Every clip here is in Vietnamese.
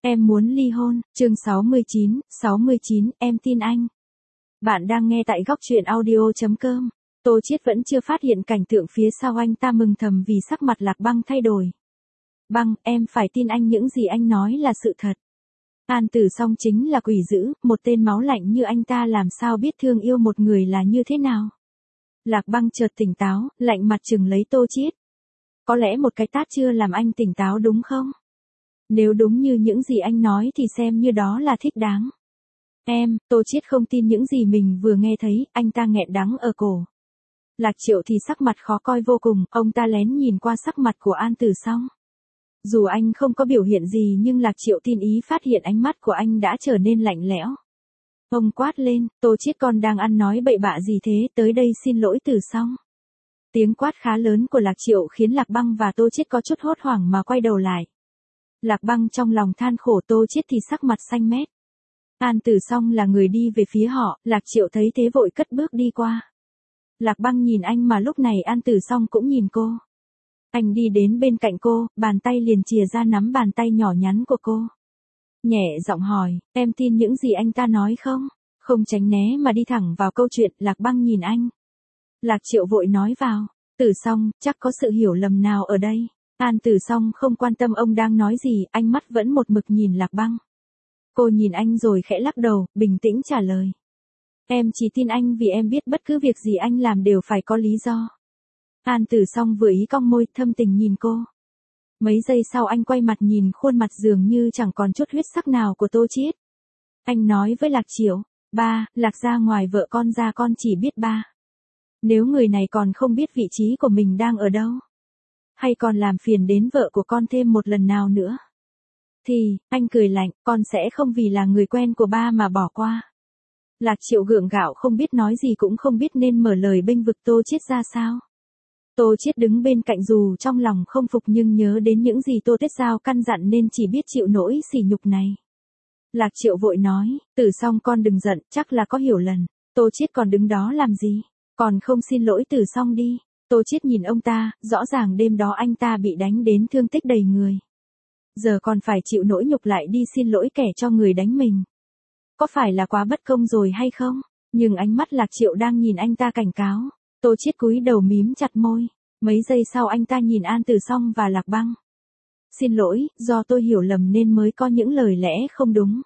Em muốn ly hôn, chương 69, em tin anh. Bạn đang nghe tại góc truyện audio.com. Tô Chiết vẫn chưa phát hiện cảnh tượng phía sau anh ta mừng thầm vì sắc mặt Lạc Băng thay đổi. Băng, em phải tin anh, những gì anh nói là sự thật. An Tử Song chính là quỷ dữ, một tên máu lạnh như anh ta làm sao biết thương yêu một người là như thế nào. Lạc Băng chợt tỉnh táo, lạnh mặt chừng lấy Tô Chiết. Có lẽ một cái tát chưa làm anh tỉnh táo đúng không? Nếu đúng như những gì anh nói thì xem như đó là thích đáng. Tô Chiết không tin những gì mình vừa nghe thấy, anh ta nghẹn đắng ở cổ. Lạc Triệu thì sắc mặt khó coi vô cùng, ông ta lén nhìn qua sắc mặt của An Tử Song. Dù anh không có biểu hiện gì nhưng Lạc Triệu tin ý phát hiện ánh mắt của anh đã trở nên lạnh lẽo. Ông quát lên, Tô Chiết con đang ăn nói bậy bạ gì thế, tới đây xin lỗi Tử Song. Tiếng quát khá lớn của Lạc Triệu khiến Lạc Băng và Tô Chiết có chút hốt hoảng mà quay đầu lại. Lạc Băng trong lòng than khổ, Tô Chiết thì sắc mặt xanh mét. An Tử Song là người đi về phía họ, Lạc Triệu thấy thế vội cất bước đi qua. Lạc Băng nhìn anh mà lúc này An Tử Song cũng nhìn cô. Anh đi đến bên cạnh cô, bàn tay liền chìa ra nắm bàn tay nhỏ nhắn của cô. Nhẹ giọng hỏi, em tin những gì anh ta nói không? Không tránh né mà đi thẳng vào câu chuyện, Lạc Băng nhìn anh. Lạc Triệu vội nói vào, Tử Song, chắc có sự hiểu lầm nào ở đây. An Tử Song không quan tâm ông đang nói gì, ánh mắt vẫn một mực nhìn Lạc Băng. Cô nhìn anh rồi khẽ lắc đầu, bình tĩnh trả lời. Em chỉ tin anh vì em biết bất cứ việc gì anh làm đều phải có lý do. An Tử Song vừa ý cong môi, thâm tình nhìn cô. Mấy giây sau anh quay mặt nhìn khuôn mặt dường như chẳng còn chút huyết sắc nào của Tô Chiết. Anh nói với Lạc Triệu, ba, Lạc gia ngoài vợ con ra con chỉ biết ba. Nếu người này còn không biết vị trí của mình đang ở đâu, hay còn làm phiền đến vợ của con thêm một lần nào nữa, thì, anh cười lạnh, con sẽ không vì là người quen của ba mà bỏ qua. Lạc Triệu gượng gạo không biết nói gì cũng không biết nên mở lời bênh vực Tô Chiết ra sao. Tô Chiết đứng bên cạnh dù trong lòng không phục nhưng nhớ đến những gì Tô Tiết Giao căn dặn nên chỉ biết chịu nỗi sỉ nhục này. Lạc Triệu vội nói, Tử Song con đừng giận, chắc là có hiểu lầm. Tô Chiết còn đứng đó làm gì, còn không xin lỗi Tử Song đi. Tô Chiết nhìn ông ta, rõ ràng đêm đó anh ta bị đánh đến thương tích đầy người. Giờ còn phải chịu nỗi nhục lại đi xin lỗi kẻ cho người đánh mình. Có phải là quá bất công rồi hay không? Nhưng ánh mắt Lạc Triệu đang nhìn anh ta cảnh cáo. Tô Chiết cúi đầu mím chặt môi. Mấy giây sau anh ta nhìn An Tử Song và Lạc Băng. Xin lỗi, do tôi hiểu lầm nên mới có những lời lẽ không đúng.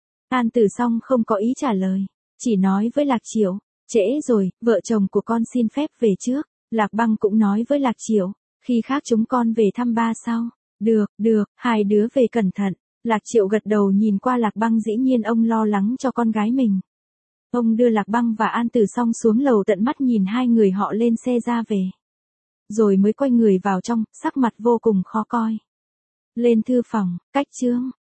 An Tử Song không có ý trả lời, chỉ nói với Lạc Triệu, trễ rồi, vợ chồng của con xin phép về trước. Lạc Băng cũng nói với Lạc Triệu, khi khác chúng con về thăm ba sau. Được, hai đứa về cẩn thận. Lạc Triệu gật đầu nhìn qua Lạc Băng, dĩ nhiên ông lo lắng cho con gái mình. Ông đưa Lạc Băng và An Tử Song xuống lầu, tận mắt nhìn hai người họ lên xe ra về. Rồi mới quay người vào trong, sắc mặt vô cùng khó coi. Lên thư phòng, cách chương.